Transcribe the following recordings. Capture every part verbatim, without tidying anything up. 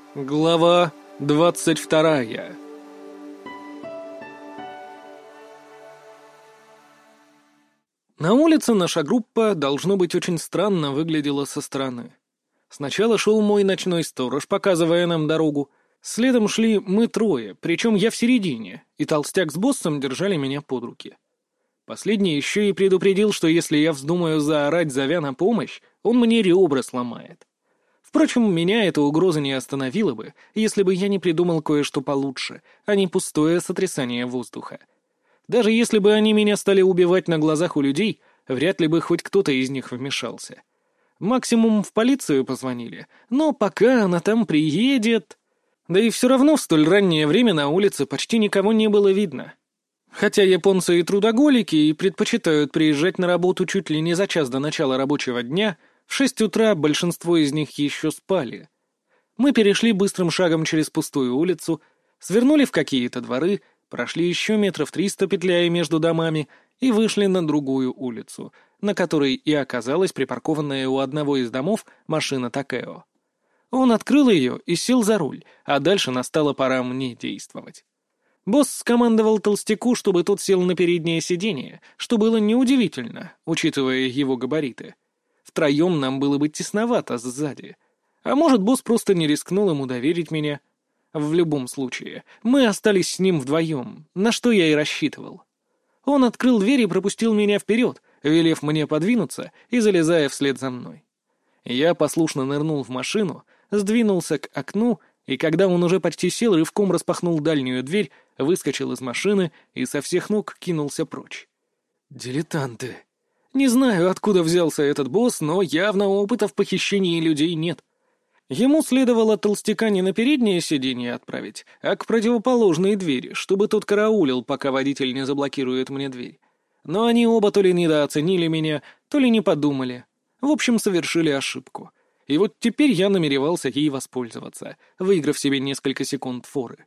Глава двадцать вторая. На улице наша группа, должно быть, очень странно выглядела со стороны. Сначала шел мой ночной сторож, показывая нам дорогу. Следом шли мы трое, причем я в середине, и толстяк с боссом держали меня под руки. Последний еще и предупредил, что если я вздумаю заорать, зовя на помощь, он мне ребра сломает. Впрочем, меня эта угроза не остановила бы, если бы я не придумал кое-что получше, а не пустое сотрясание воздуха. Даже если бы они меня стали убивать на глазах у людей, вряд ли бы хоть кто-то из них вмешался. Максимум в полицию позвонили, но пока она там приедет... Да и все равно в столь раннее время на улице почти никого не было видно. Хотя японцы и трудоголики и предпочитают приезжать на работу чуть ли не за час до начала рабочего дня, в шесть утра большинство из них еще спали. Мы перешли быстрым шагом через пустую улицу, свернули в какие-то дворы, прошли еще метров триста, петляя между домами, и вышли на другую улицу, на которой и оказалась припаркованная у одного из домов машина Такео. Он открыл ее и сел за руль, а дальше настала пора мне действовать. Босс скомандовал толстяку, чтобы тот сел на переднее сиденье, что было неудивительно, учитывая его габариты. Втроем нам было бы тесновато сзади. А может, босс просто не рискнул ему доверить меня. В любом случае, мы остались с ним вдвоем, на что я и рассчитывал. Он открыл дверь и пропустил меня вперед, велев мне подвинуться и залезая вслед за мной. Я послушно нырнул в машину, сдвинулся к окну, и когда он уже почти сел, рывком распахнул дальнюю дверь, выскочил из машины и со всех ног кинулся прочь. Дилетанты. Не знаю, откуда взялся этот босс, но явно опыта в похищении людей нет. Ему следовало толстяка не на переднее сиденье отправить, а к противоположной двери, чтобы тот караулил, пока водитель не заблокирует мне дверь. Но они оба то ли недооценили меня, то ли не подумали. В общем, совершили ошибку. И вот теперь я намеревался ей воспользоваться, выиграв себе несколько секунд форы.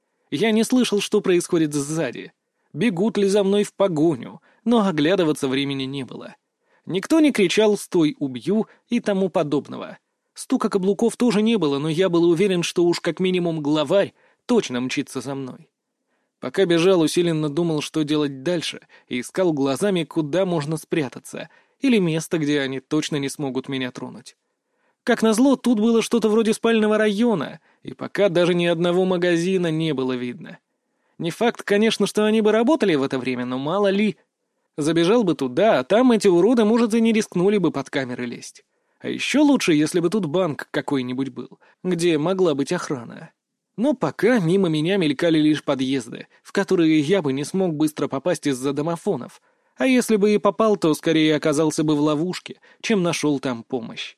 Я не слышал, что происходит сзади. Бегут ли за мной в погоню, но оглядываться времени не было. Никто не кричал «стой, убью» и тому подобного. Стука каблуков тоже не было, но я был уверен, что уж как минимум главарь точно мчится за мной. Пока бежал, усиленно думал, что делать дальше, и искал глазами, куда можно спрятаться, или место, где они точно не смогут меня тронуть. Как назло, тут было что-то вроде спального района, и пока даже ни одного магазина не было видно. Не факт, конечно, что они бы работали в это время, но мало ли. Забежал бы туда, а там эти уроды, может, и не рискнули бы под камеры лезть. А еще лучше, если бы тут банк какой-нибудь был, где могла быть охрана. Но пока мимо меня мелькали лишь подъезды, в которые я бы не смог быстро попасть из-за домофонов. А если бы и попал, то скорее оказался бы в ловушке, чем нашел там помощь.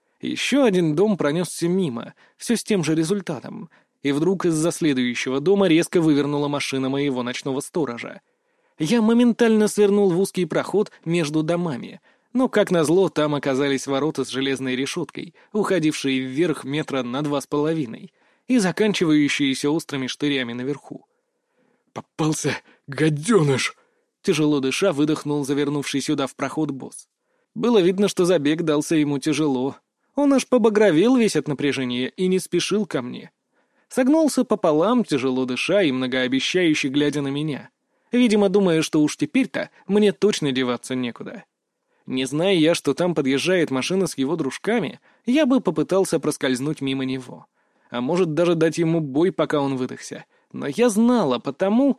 Еще один дом пронесся мимо, все с тем же результатом. И вдруг из-за следующего дома резко вывернула машина моего ночного сторожа. Я моментально свернул в узкий проход между домами, но, как назло, там оказались ворота с железной решеткой, уходившие вверх метра на два с половиной и заканчивающиеся острыми штырями наверху. «Попался, гаденыш!» Тяжело дыша, выдохнул завернувший сюда в проход босс. Было видно, что забег дался ему тяжело. Он аж побагровел весь от напряжения и не спешил ко мне. Согнулся пополам, тяжело дыша и многообещающе глядя на меня. Видимо, думая, что уж теперь-то мне точно деваться некуда. Не зная я, что там подъезжает машина с его дружками, я бы попытался проскользнуть мимо него. А может, даже дать ему бой, пока он выдохся. Но я знала, потому...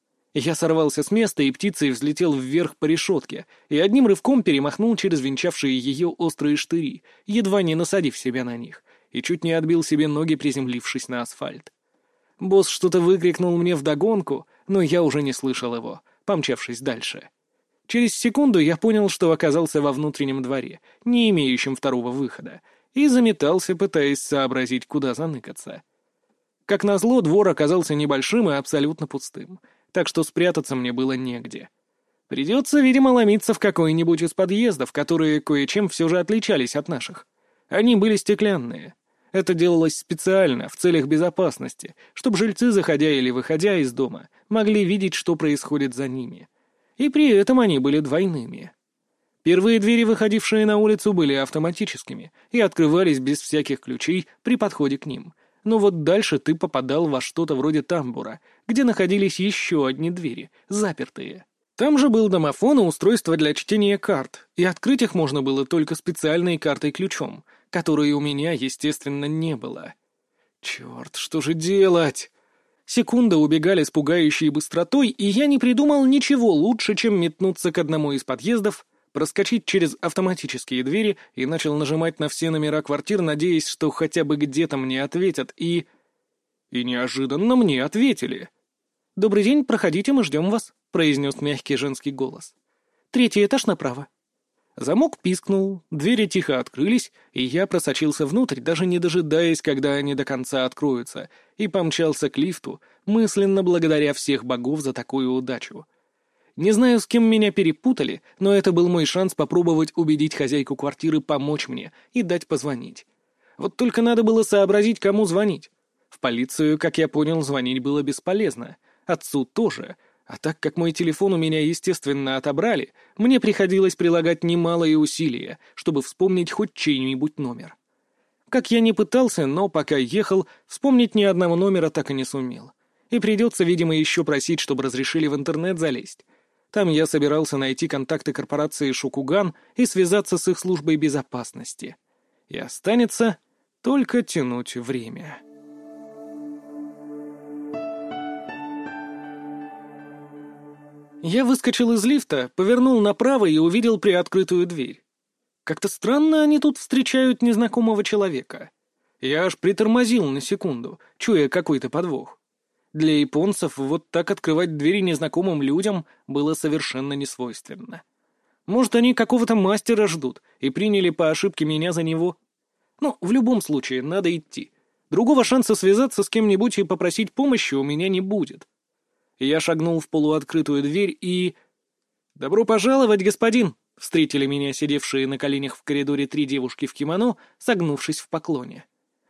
Я сорвался с места и птицей взлетел вверх по решетке и одним рывком перемахнул через венчавшие ее острые штыри, едва не насадив себя на них, и чуть не отбил себе ноги, приземлившись на асфальт. Босс что-то выкрикнул мне вдогонку, но я уже не слышал его, помчавшись дальше. Через секунду я понял, что оказался во внутреннем дворе, не имеющем второго выхода, и заметался, пытаясь сообразить, куда заныкаться. Как назло, двор оказался небольшим и абсолютно пустым, так что спрятаться мне было негде. Придется, видимо, ломиться в какой-нибудь из подъездов, которые кое-чем все же отличались от наших. Они были стеклянные. Это делалось специально, в целях безопасности, чтобы жильцы, заходя или выходя из дома, могли видеть, что происходит за ними. И при этом они были двойными. Первые двери, выходившие на улицу, были автоматическими и открывались без всяких ключей при подходе к ним, Но вот дальше ты попадал во что-то вроде тамбура, где находились еще одни двери, запертые. Там же был домофон и устройство для чтения карт, и открыть их можно было только специальной картой-ключом, которой у меня, естественно, не было. Черт, что же делать? Секунды убегали с пугающей быстротой, и я не придумал ничего лучше, чем метнуться к одному из подъездов, проскочить через автоматические двери и начал нажимать на все номера квартир, надеясь, что хотя бы где-то мне ответят, и... И неожиданно мне ответили. «Добрый день, проходите, мы ждем вас», — произнес мягкий женский голос. «Третий этаж направо». Замок пискнул, двери тихо открылись, и я просочился внутрь, даже не дожидаясь, когда они до конца откроются, и помчался к лифту, мысленно благодаря всех богов за такую удачу. Не знаю, с кем меня перепутали, но это был мой шанс попробовать убедить хозяйку квартиры помочь мне и дать позвонить. Вот только надо было сообразить, кому звонить. В полицию, как я понял, звонить было бесполезно. Отцу тоже. А так как мой телефон у меня, естественно, отобрали, мне приходилось прилагать немалые усилия, чтобы вспомнить хоть чей-нибудь номер. Как я не пытался, но пока ехал, вспомнить ни одного номера так и не сумел. И придется, видимо, еще просить, чтобы разрешили в интернет залезть. Там я собирался найти контакты корпорации «Шокуган» и связаться с их службой безопасности. И останется только тянуть время. Я выскочил из лифта, повернул направо и увидел приоткрытую дверь. Как-то странно они тут встречают незнакомого человека. Я аж притормозил на секунду, чуя какой-то подвох. Для японцев вот так открывать двери незнакомым людям было совершенно несвойственно. Может, они какого-то мастера ждут и приняли по ошибке меня за него? Ну, в любом случае, надо идти. Другого шанса связаться с кем-нибудь и попросить помощи у меня не будет. Я шагнул в полуоткрытую дверь и... «Добро пожаловать, господин!» — встретили меня сидевшие на коленях в коридоре три девушки в кимоно, согнувшись в поклоне.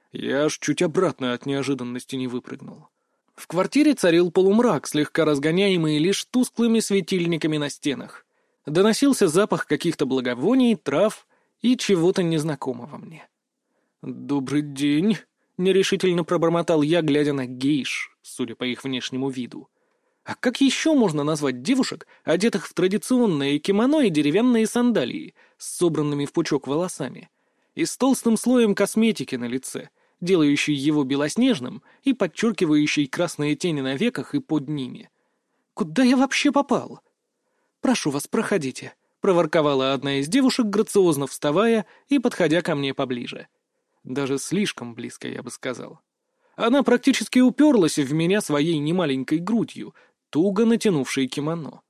Я аж чуть обратно от неожиданности не выпрыгнул. В квартире царил полумрак, слегка разгоняемый лишь тусклыми светильниками на стенах. Доносился запах каких-то благовоний, трав и чего-то незнакомого мне. «Добрый день», — нерешительно пробормотал я, глядя на гейш, судя по их внешнему виду. А как еще можно назвать девушек, одетых в традиционное кимоно и деревянные сандалии, с собранными в пучок волосами, и с толстым слоем косметики на лице, делающей его белоснежным и подчеркивающей красные тени на веках и под ними? Куда я вообще попал? «Прошу вас, проходите», — проворковала одна из девушек, грациозно вставая и подходя ко мне поближе. Даже слишком близко, я бы сказал. Она практически уперлась в меня своей немаленькой грудью, туго натянувшей кимоно.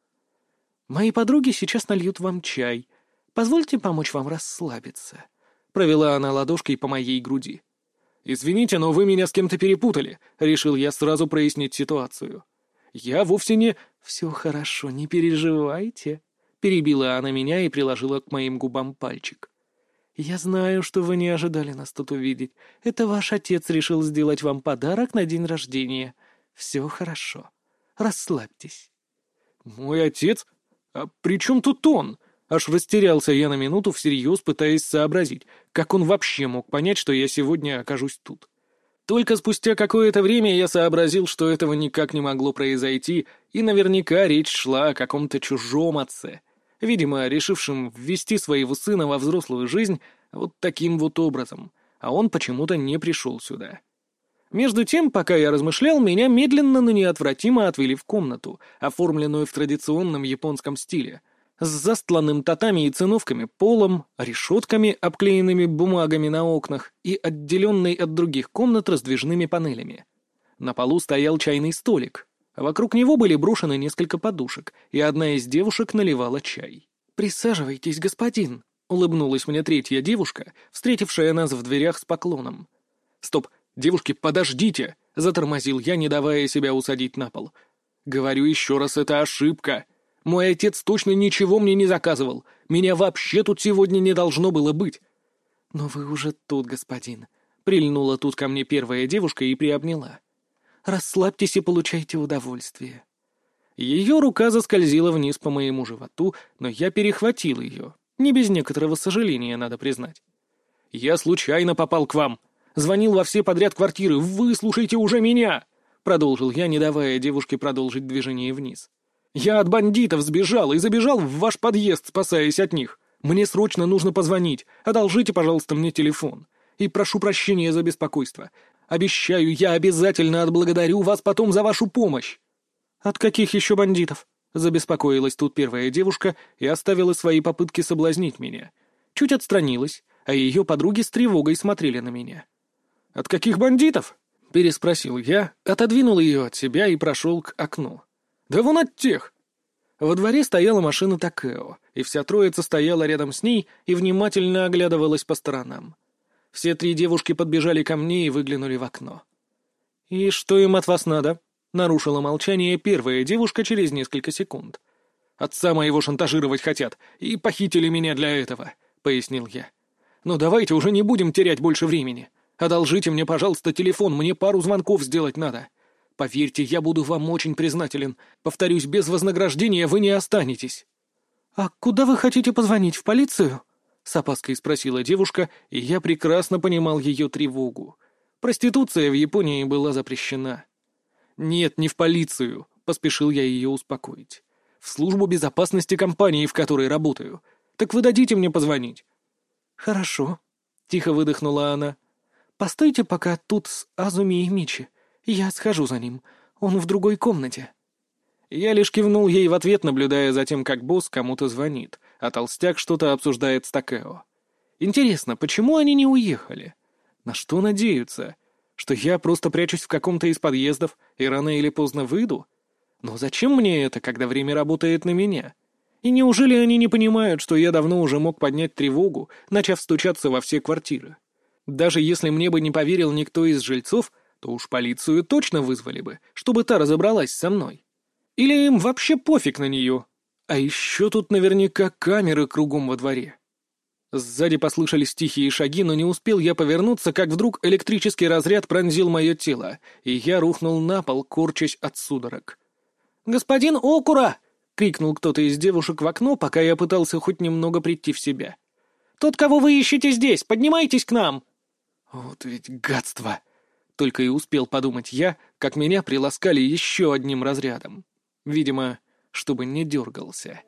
«Мои подруги сейчас нальют вам чай. Позвольте помочь вам расслабиться», — провела она ладошкой по моей груди. «Извините, но вы меня с кем-то перепутали», — решил я сразу прояснить ситуацию. «Я вовсе не...» «Все хорошо, не переживайте», — перебила она меня и приложила к моим губам пальчик. «Я знаю, что вы не ожидали нас тут увидеть. Это ваш отец решил сделать вам подарок на день рождения. Все хорошо. Расслабьтесь». «Мой отец? А при чем тут он?» Аж растерялся я на минуту, всерьез пытаясь сообразить, как он вообще мог понять, что я сегодня окажусь тут. Только спустя какое-то время я сообразил, что этого никак не могло произойти, и наверняка речь шла о каком-то чужом отце, видимо, решившем ввести своего сына во взрослую жизнь вот таким вот образом, а он почему-то не пришел сюда. Между тем, пока я размышлял, меня медленно, но неотвратимо отвели в комнату, оформленную в традиционном японском стиле, с застланным татами и циновками полом, решетками, обклеенными бумагами на окнах и отделенной от других комнат раздвижными панелями. На полу стоял чайный столик, а вокруг него были брошены несколько подушек, и одна из девушек наливала чай. «Присаживайтесь, господин», — улыбнулась мне третья девушка, встретившая нас в дверях с поклоном. «Стоп, девушки, подождите!» — затормозил я, не давая себя усадить на пол. «Говорю еще раз, это ошибка. Мой отец точно ничего мне не заказывал. Меня вообще тут сегодня не должно было быть». «Но вы уже тут, господин», — прильнула тут ко мне первая девушка и приобняла. «Расслабьтесь и получайте удовольствие». Ее рука заскользила вниз по моему животу, но я перехватил ее. Не без некоторого сожаления, надо признать. «Я случайно попал к вам», Звонил во все подряд квартиры. Выслушайте уже меня!» — продолжил я, не давая девушке продолжить движение вниз. «Я от бандитов сбежал и забежал в ваш подъезд, спасаясь от них. Мне срочно нужно позвонить. Одолжите, пожалуйста, мне телефон. И прошу прощения за беспокойство. Обещаю, я обязательно отблагодарю вас потом за вашу помощь». «От каких еще бандитов?» — забеспокоилась тут первая девушка и оставила свои попытки соблазнить меня. Чуть отстранилась, а ее подруги с тревогой смотрели на меня. «От каких бандитов?» — переспросил я, отодвинул ее от себя и прошел к окну. «Да вон от тех!» Во дворе стояла машина Такео, и вся троица стояла рядом с ней и внимательно оглядывалась по сторонам. Все три девушки подбежали ко мне и выглянули в окно. «И что им от вас надо?» — нарушила молчание первая девушка через несколько секунд. «Отца моего шантажировать хотят, и похитили меня для этого», — пояснил я. «Но давайте уже не будем терять больше времени. Одолжите мне, пожалуйста, телефон, мне пару звонков сделать надо. Поверьте, я буду вам очень признателен. Повторюсь, без вознаграждения вы не останетесь». «А куда вы хотите позвонить, в полицию?» — с опаской спросила девушка, и я прекрасно понимал ее тревогу. Проституция в Японии была запрещена. «Нет, не в полицию», — поспешил я ее успокоить. «В службу безопасности компании, в которой работаю. Так вы дадите мне позвонить?» «Хорошо», — тихо выдохнула она. «Постойте пока тут с Азуми и Мичи. Я схожу за ним. Он в другой комнате». Я лишь кивнул ей в ответ, наблюдая за тем, как босс кому-то звонит, а толстяк что-то обсуждает с Такео. Интересно, почему они не уехали? На что надеются? Что я просто прячусь в каком-то из подъездов и рано или поздно выйду? Но зачем мне это, когда время работает на меня? И неужели они не понимают, что я давно уже мог поднять тревогу, начав стучаться во все квартиры? Даже если мне бы не поверил никто из жильцов, то уж полицию точно вызвали бы, чтобы та разобралась со мной. Или им вообще пофиг на нее? А еще тут наверняка камеры кругом во дворе. Сзади послышались тихие шаги, но не успел я повернуться, как вдруг электрический разряд пронзил мое тело, и я рухнул на пол, корчась от судорог. «Господин Окура!» — крикнул кто-то из девушек в окно, пока я пытался хоть немного прийти в себя. «Тот, кого вы ищете здесь, поднимайтесь к нам!» «Вот ведь гадство!» — только и успел подумать я, как меня приласкали еще одним разрядом. Видимо, чтобы не дергался.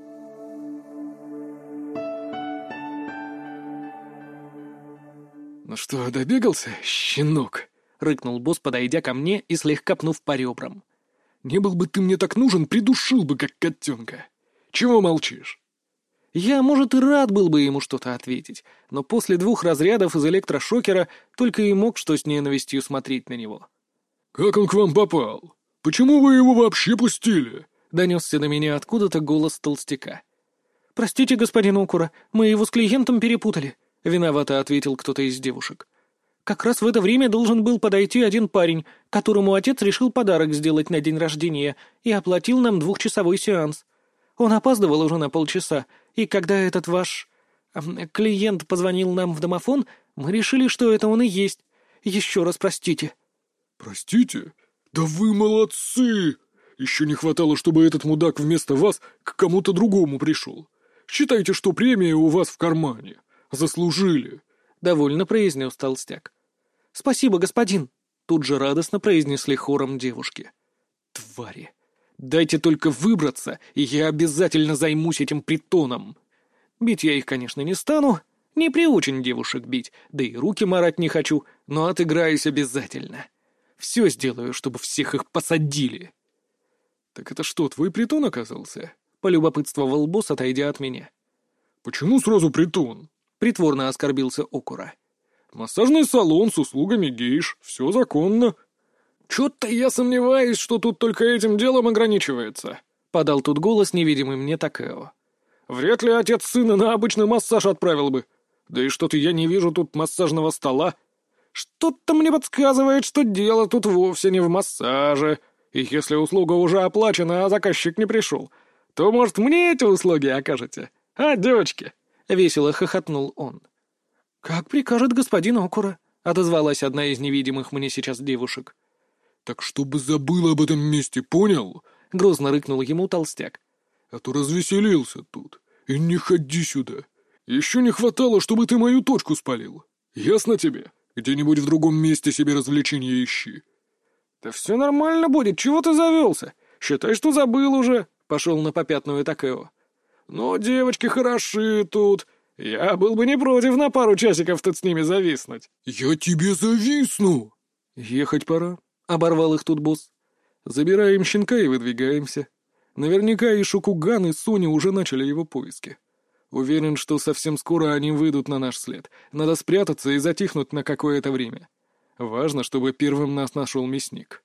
«Ну что, добегался, щенок?» — рыкнул босс, подойдя ко мне и слегка пнув по ребрам. «Не был бы ты мне так нужен, придушил бы, как котенка. Чего молчишь?» Я, может, и рад был бы ему что-то ответить, но после двух разрядов из электрошокера только и мог что с ненавистью смотреть на него. «Как он к вам попал? Почему вы его вообще пустили?» — донесся до меня откуда-то голос толстяка. «Простите, господин Окура, мы его с клиентом перепутали», — виновато ответил кто-то из девушек. «Как раз в это время должен был подойти один парень, которому отец решил подарок сделать на день рождения и оплатил нам двухчасовой сеанс. Он опаздывал уже на полчаса, и когда этот ваш э, клиент позвонил нам в домофон, мы решили, что это он и есть. Еще раз простите». «Простите? Да вы молодцы! Еще не хватало, чтобы этот мудак вместо вас к кому-то другому пришел. Считайте, что премия у вас в кармане. Заслужили», — довольно произнес толстяк. «Спасибо, господин», — тут же радостно произнесли хором девушки. «Твари! Дайте только выбраться, и я обязательно займусь этим притоном. Бить я их, конечно, не стану, не приучен девушек бить, да и руки марать не хочу, но отыграюсь обязательно. Все сделаю, чтобы всех их посадили». «Так это что, твой притон оказался?» — полюбопытствовал босс, отойдя от меня. «Почему сразу притон?» — притворно оскорбился Окура. «Массажный салон с услугами гейш, все законно». «Чё-то я сомневаюсь, что тут только этим делом ограничивается», — подал тут голос невидимый мне Такео. «Вряд ли отец сына на обычный массаж отправил бы. Да и что-то я не вижу тут массажного стола. Что-то мне подсказывает, что дело тут вовсе не в массаже. И если услуга уже оплачена, а заказчик не пришел, то, может, мне эти услуги окажете? А, девочки?» — весело хохотнул он. «Как прикажет господин Окура», — отозвалась одна из невидимых мне сейчас девушек. «Так чтобы забыл об этом месте, понял?» — грозно рыкнул ему толстяк. «А то развеселился тут. И не ходи сюда. Еще не хватало, чтобы ты мою точку спалил. Ясно тебе? Где-нибудь в другом месте себе развлечения ищи». «Да все нормально будет, чего ты завелся? Считай, что забыл уже», — пошел на попятную Такео. «Но девочки хороши тут. Я был бы не против на пару часиков тут с ними зависнуть». «Я тебе зависну!» «Ехать пора», — оборвал их тут босс. «Забираем щенка и выдвигаемся. Наверняка и Шокуган, и Соня уже начали его поиски. Уверен, что совсем скоро они выйдут на наш след. Надо спрятаться и затихнуть на какое-то время. Важно, чтобы первым нас нашел мясник».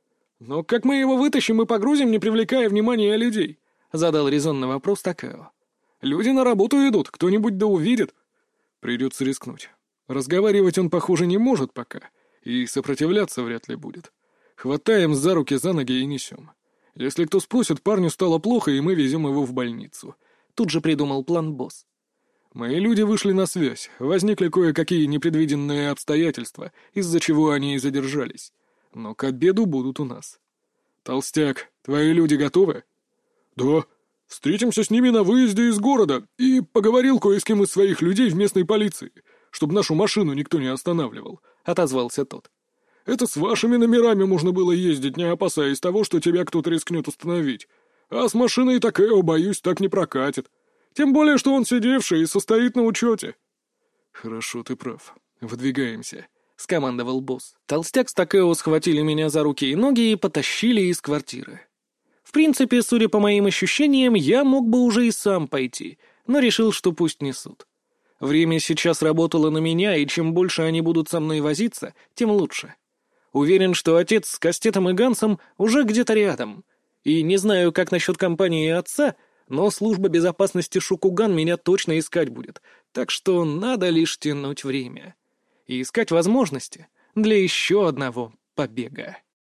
«Но как мы его вытащим и погрузим, не привлекая внимания людей?» — задал резонный вопрос Такео. «Люди на работу идут, кто-нибудь да увидит». «Придется рискнуть. Разговаривать он, похоже, не может пока, и сопротивляться вряд ли будет. Хватаем за руки, за ноги и несем. Если кто спросит, парню стало плохо, и мы везем его в больницу». Тут же придумал план босс. «Мои люди вышли на связь. Возникли кое-какие непредвиденные обстоятельства, из-за чего они и задержались. Но к обеду будут у нас. Толстяк, твои люди готовы?» «Да. Встретимся с ними на выезде из города и поговорил кое с кем из своих людей в местной полиции, чтобы нашу машину никто не останавливал», — отозвался тот. «Это с вашими номерами можно было ездить, не опасаясь того, что тебя кто-то рискнет остановить. А с машиной Такео, боюсь, так не прокатит. Тем более, что он сидевший и состоит на учете». «Хорошо, ты прав. Выдвигаемся», — скомандовал босс. Толстяк с Такео схватили меня за руки и ноги и потащили из квартиры. В принципе, судя по моим ощущениям, я мог бы уже и сам пойти, но решил, что пусть несут. Время сейчас работало на меня, и чем больше они будут со мной возиться, тем лучше. Уверен, что отец с Кастетом и Гансом уже где-то рядом. И не знаю, как насчет компании отца, но служба безопасности Шокуган меня точно искать будет, так что надо лишь тянуть время. И искать возможности для еще одного побега.